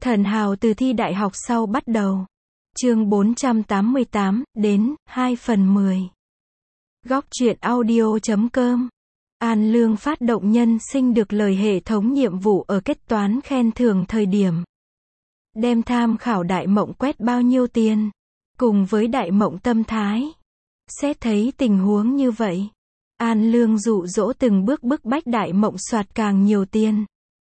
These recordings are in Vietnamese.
Thần hào từ thi đại học sau bắt đầu. Chương 488, đến, 2/10. Góc truyện audio.com. An Lương phát động nhân sinh được lời hệ thống nhiệm vụ ở kết toán khen thưởng thời điểm. Đem tham khảo Đại Mộng quét bao nhiêu tiền. Cùng với Đại Mộng tâm thái. Xét thấy tình huống như vậy. An Lương dụ dỗ từng bước bức bách Đại Mộng soạt càng nhiều tiền.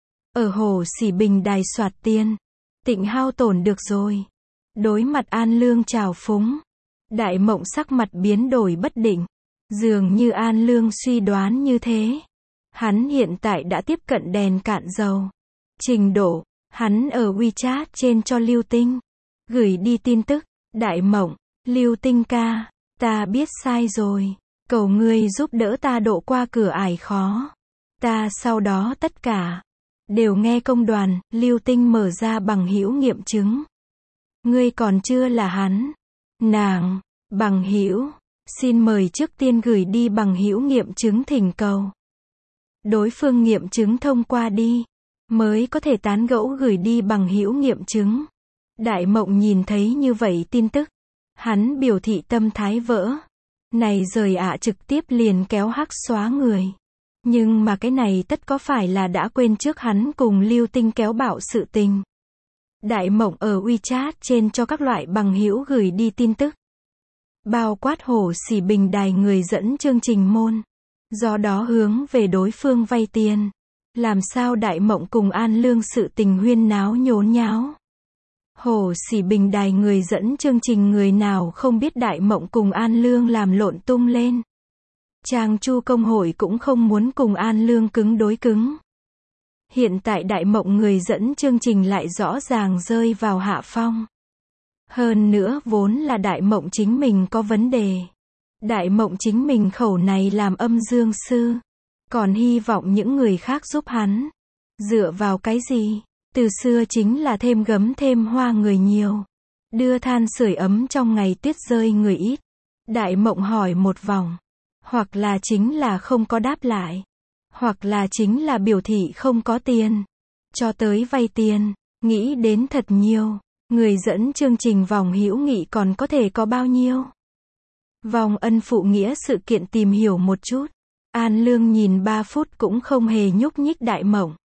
Ở Hồ Sỉ Bình Đài soạt tiền. Tịnh hao tổn được rồi. Đối mặt An Lương trào phúng. Đại Mộng sắc mặt biến đổi bất định. Dường như An Lương suy đoán như thế. Hắn hiện tại đã tiếp cận đèn cạn dầu. Trình độ, hắn ở WeChat trên cho Lưu Tinh. Gửi đi tin tức, Đại Mộng, Lưu Tinh ca, ta biết sai rồi. Cầu ngươi giúp đỡ ta độ qua cửa ải khó. Ta sau đó tất cả đều nghe công đoàn. Lưu Tinh mở ra bằng hữu nghiệm chứng. Ngươi còn chưa là hắn. Nàng, bằng hữu, xin mời trước tiên gửi đi bằng hữu nghiệm chứng thỉnh cầu. Đối phương nghiệm chứng thông qua đi, mới có thể tán gẫu gửi đi bằng hữu nghiệm chứng. Đại Mộng nhìn thấy như vậy tin tức, hắn biểu thị tâm thái vỡ. Này rời ạ trực tiếp liền kéo hắc xóa người. Nhưng mà cái này tất có phải là đã quên trước hắn cùng Lưu Tinh kéo bạo sự tình. Đại Mộng ở WeChat trên cho các loại bằng hữu gửi đi tin tức. Bao quát Hồ Sỉ Bình Đài người dẫn chương trình môn. Do đó hướng về đối phương vay tiền. Làm sao Đại Mộng cùng An Lương sự tình huyên náo nhốn nháo. Hồ Sỉ Bình Đài người dẫn chương trình người nào không biết Đại Mộng cùng An Lương làm lộn tung lên. Trang Chu công hội cũng không muốn cùng An Lương cứng đối cứng. Hiện tại Đại Mộng người dẫn chương trình lại rõ ràng rơi vào hạ phong. Hơn nữa vốn là Đại Mộng chính mình có vấn đề. Đại Mộng chính mình khẩu này làm âm dương sư. Còn hy vọng những người khác giúp hắn. Dựa vào cái gì? Từ xưa chính là thêm gấm thêm hoa người nhiều. Đưa than sưởi ấm trong ngày tuyết rơi người ít. Đại Mộng hỏi một vòng. Hoặc là chính là không có đáp lại. Hoặc là chính là biểu thị không có tiền. Cho tới vay tiền. Nghĩ đến thật nhiều. Người dẫn chương trình vòng hữu nghị còn có thể có bao nhiêu? Vòng ân phụ nghĩa sự kiện tìm hiểu một chút. An Lương nhìn 3 phút cũng không hề nhúc nhích Đại Mộng.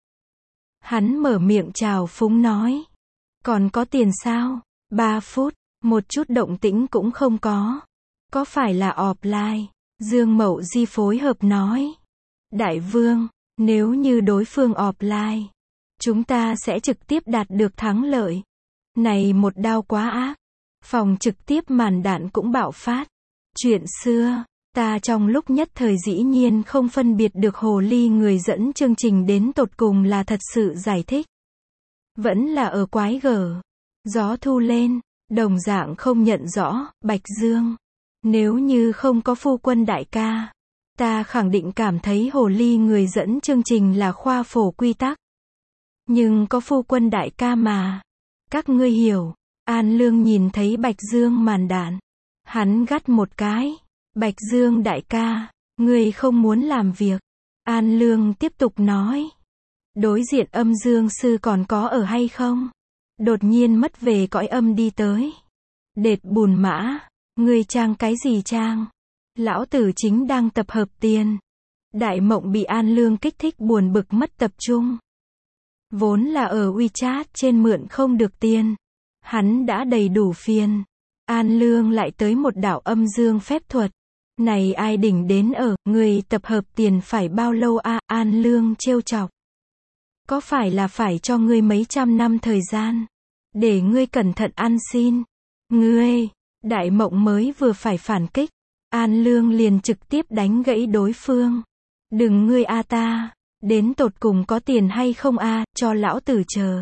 Hắn mở miệng chào phúng nói. Còn có tiền sao? 3 phút, một chút động tĩnh cũng không có. Có phải là offline? Dương Mậu Di phối hợp nói. Đại Vương, nếu như đối phương offline, chúng ta sẽ trực tiếp đạt được thắng lợi. Này một đao quá ác. Phòng trực tiếp màn đạn cũng bạo phát. Chuyện xưa, ta trong lúc nhất thời dĩ nhiên không phân biệt được hồ ly người dẫn chương trình đến tột cùng là thật sự giải thích. Vẫn là ở quái gở. Gió thu lên, đồng dạng không nhận rõ, Bạch Dương. Nếu như không có phu quân đại ca, ta khẳng định cảm thấy hồ ly người dẫn chương trình là khoa phổ quy tắc. Nhưng có phu quân đại ca mà. Các ngươi hiểu. An Lương nhìn thấy Bạch Dương màn đạn. Hắn gắt một cái. Bạch Dương đại ca, ngươi không muốn làm việc. An Lương tiếp tục nói. Đối diện âm dương sư còn có ở hay không? Đột nhiên mất về cõi âm đi tới. Đệt bùn mã, ngươi trang cái gì trang? Lão tử chính đang tập hợp tiền. Đại Mộng bị An Lương kích thích buồn bực mất tập trung. Vốn là ở WeChat trên mượn không được tiền. Hắn đã đầy đủ phiền. An Lương lại tới một đạo âm dương phép thuật. Này ai đỉnh đến ở, người tập hợp tiền phải bao lâu a? An Lương trêu chọc. Có phải là phải cho ngươi mấy trăm năm thời gian? Để ngươi cẩn thận ăn xin. Ngươi, Đại Mộng mới vừa phải phản kích. An Lương liền trực tiếp đánh gãy đối phương. Đừng ngươi a ta. Đến tột cùng có tiền hay không a, cho lão tử chờ.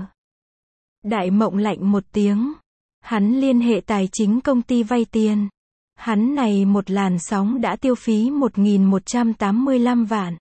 Đại Mộng lạnh một tiếng. Hắn liên hệ tài chính công ty vay tiền. Hắn này một làn sóng đã tiêu phí 1.185 vạn.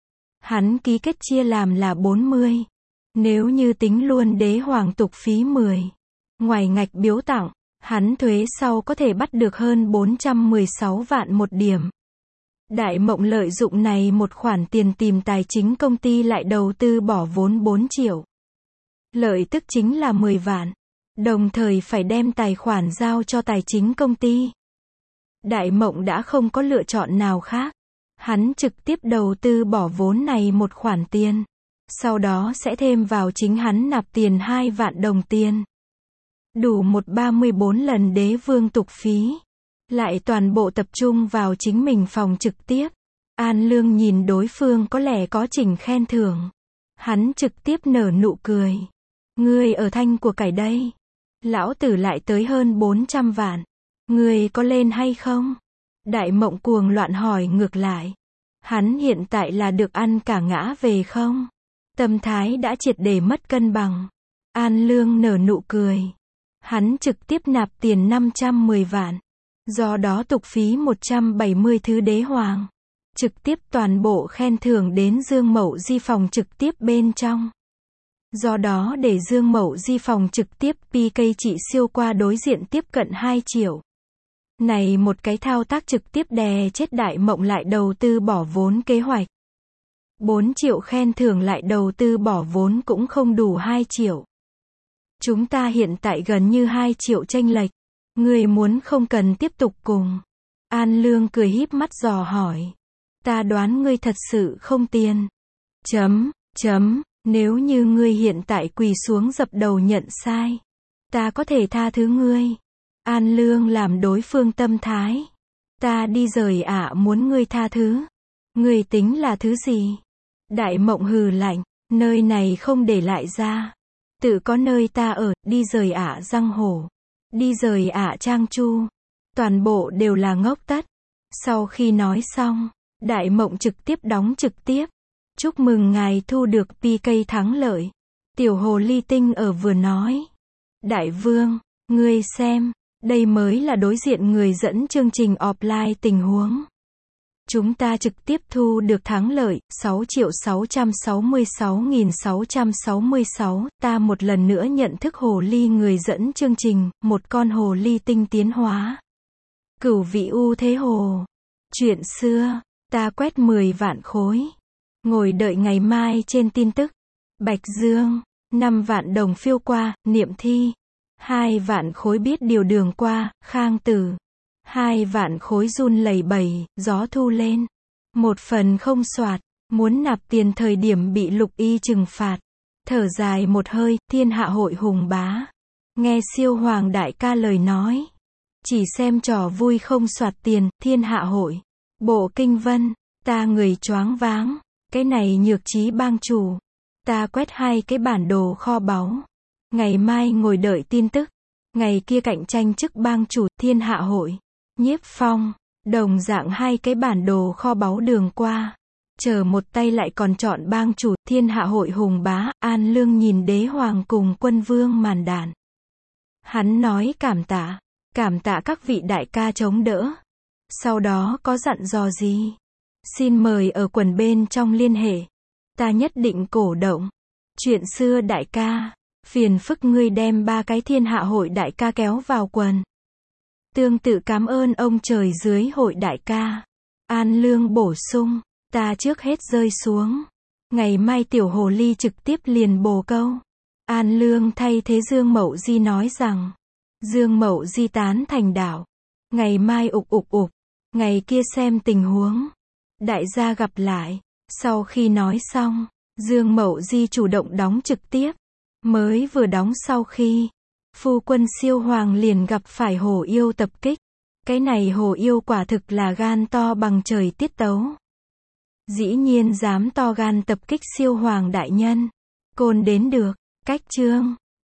Hắn ký kết chia làm là 40. Nếu như tính luôn đế hoàng tục phí 10. Ngoài ngạch biếu tặng, hắn thuế sau có thể bắt được hơn 416 vạn một điểm. Đại Mộng lợi dụng này một khoản tiền tìm tài chính công ty lại đầu tư bỏ vốn 4 triệu. Lợi tức chính là 10 vạn. Đồng thời phải đem tài khoản giao cho tài chính công ty. Đại Mộng đã không có lựa chọn nào khác. Hắn trực tiếp đầu tư bỏ vốn này một khoản tiền. Sau đó sẽ thêm vào chính hắn nạp tiền 2 vạn đồng tiền. Đủ 134 lần đế vương tục phí. Lại toàn bộ tập trung vào chính mình phòng trực tiếp. An Lương nhìn đối phương có lẽ có trình khen thưởng. Hắn trực tiếp nở nụ cười. Ngươi ở thanh của cải đây. Lão tử lại tới hơn 400 vạn. Ngươi có lên hay không? Đại Mộng cuồng loạn hỏi ngược lại. Hắn hiện tại là được ăn cả ngã về không? Tâm thái đã triệt để mất cân bằng. An Lương nở nụ cười. Hắn trực tiếp nạp tiền 510 vạn. Do đó tục phí 170 thứ đế hoàng. Trực tiếp toàn bộ khen thưởng đến Dương Mậu Di phòng trực tiếp bên trong. Do đó để Dương Mậu Di phòng trực tiếp PK trị siêu qua đối diện tiếp cận 2 triệu. Này một cái thao tác trực tiếp đè chết Đại Mộng lại đầu tư bỏ vốn kế hoạch. 4 triệu khen thưởng lại đầu tư bỏ vốn cũng không đủ 2 triệu. Chúng ta hiện tại gần như 2 triệu chênh lệch. Ngươi muốn không cần tiếp tục cùng. An Lương cười híp mắt dò hỏi. Ta đoán ngươi thật sự không tiền. Nếu như ngươi hiện tại quỳ xuống dập đầu nhận sai. Ta có thể tha thứ ngươi. An Lương làm đối phương tâm thái. Ta đi rời muốn ngươi tha thứ. Ngươi tính là thứ gì? Đại Mộng hừ lạnh. Nơi này không để lại ra. Tự có nơi ta ở, đi rời giang hồ. Đi rời trang chu. Toàn bộ đều là ngốc tất. Sau khi nói xong, Đại Mộng trực tiếp đóng trực tiếp. Chúc mừng ngài thu được PK thắng lợi. Tiểu hồ ly tinh ở vừa nói. Đại vương, ngươi xem, đây mới là đối diện người dẫn chương trình offline tình huống. Chúng ta trực tiếp thu được thắng lợi, 6.666.666, ta một lần nữa nhận thức hồ ly người dẫn chương trình, một con hồ ly tinh tiến hóa. Cửu vị u thế hồ. Chuyện xưa, ta quét 10 vạn khối. Ngồi đợi ngày mai trên tin tức. Bạch Dương, 5 vạn đồng phiêu qua, niệm thi. 2 vạn khối biết điều đường qua, Khang Tử. 2 vạn khối run lẩy bẩy, gió thu lên. 1 phần không soạt, muốn nạp tiền thời điểm bị Lục Y trừng phạt. Thở dài một hơi, thiên hạ hội hùng bá. Nghe siêu hoàng đại ca lời nói. Chỉ xem trò vui không soạt tiền, thiên hạ hội. Bộ kinh vân, ta người choáng váng. Cái này nhược trí bang chủ. Ta quét 2 cái bản đồ kho báu. Ngày mai ngồi đợi tin tức. Ngày kia cạnh tranh chức bang chủ, thiên hạ hội. Nhiếp Phong, đồng dạng 2 cái bản đồ kho báu đường qua. Chờ một tay lại còn chọn bang chủ, thiên hạ hội hùng bá. An Lương nhìn đế hoàng cùng quân vương màn đàn. Hắn nói cảm tạ các vị đại ca chống đỡ. Sau đó có dặn dò gì? Xin mời ở quần bên trong liên hệ. Ta nhất định cổ động. Chuyện xưa đại ca, phiền phức ngươi đem 3 cái thiên hạ hội đại ca kéo vào quần. Tương tự cảm ơn ông trời dưới hội đại ca. An Lương bổ sung, ta trước hết rơi xuống. Ngày mai tiểu hồ ly trực tiếp liền bồ câu. An Lương thay thế Dương Mậu Di nói rằng. Dương Mậu Di tán thành đạo. Ngày mai ục. Ngày kia xem tình huống. Đại gia gặp lại. Sau khi nói xong, Dương Mậu Di chủ động đóng trực tiếp. Mới vừa đóng sau khi, phu quân siêu hoàng liền gặp phải hồ yêu tập kích. Cái này hồ yêu quả thực là gan to bằng trời tiết tấu. Dĩ nhiên dám to gan tập kích siêu hoàng đại nhân. Côn đến được, cách chương.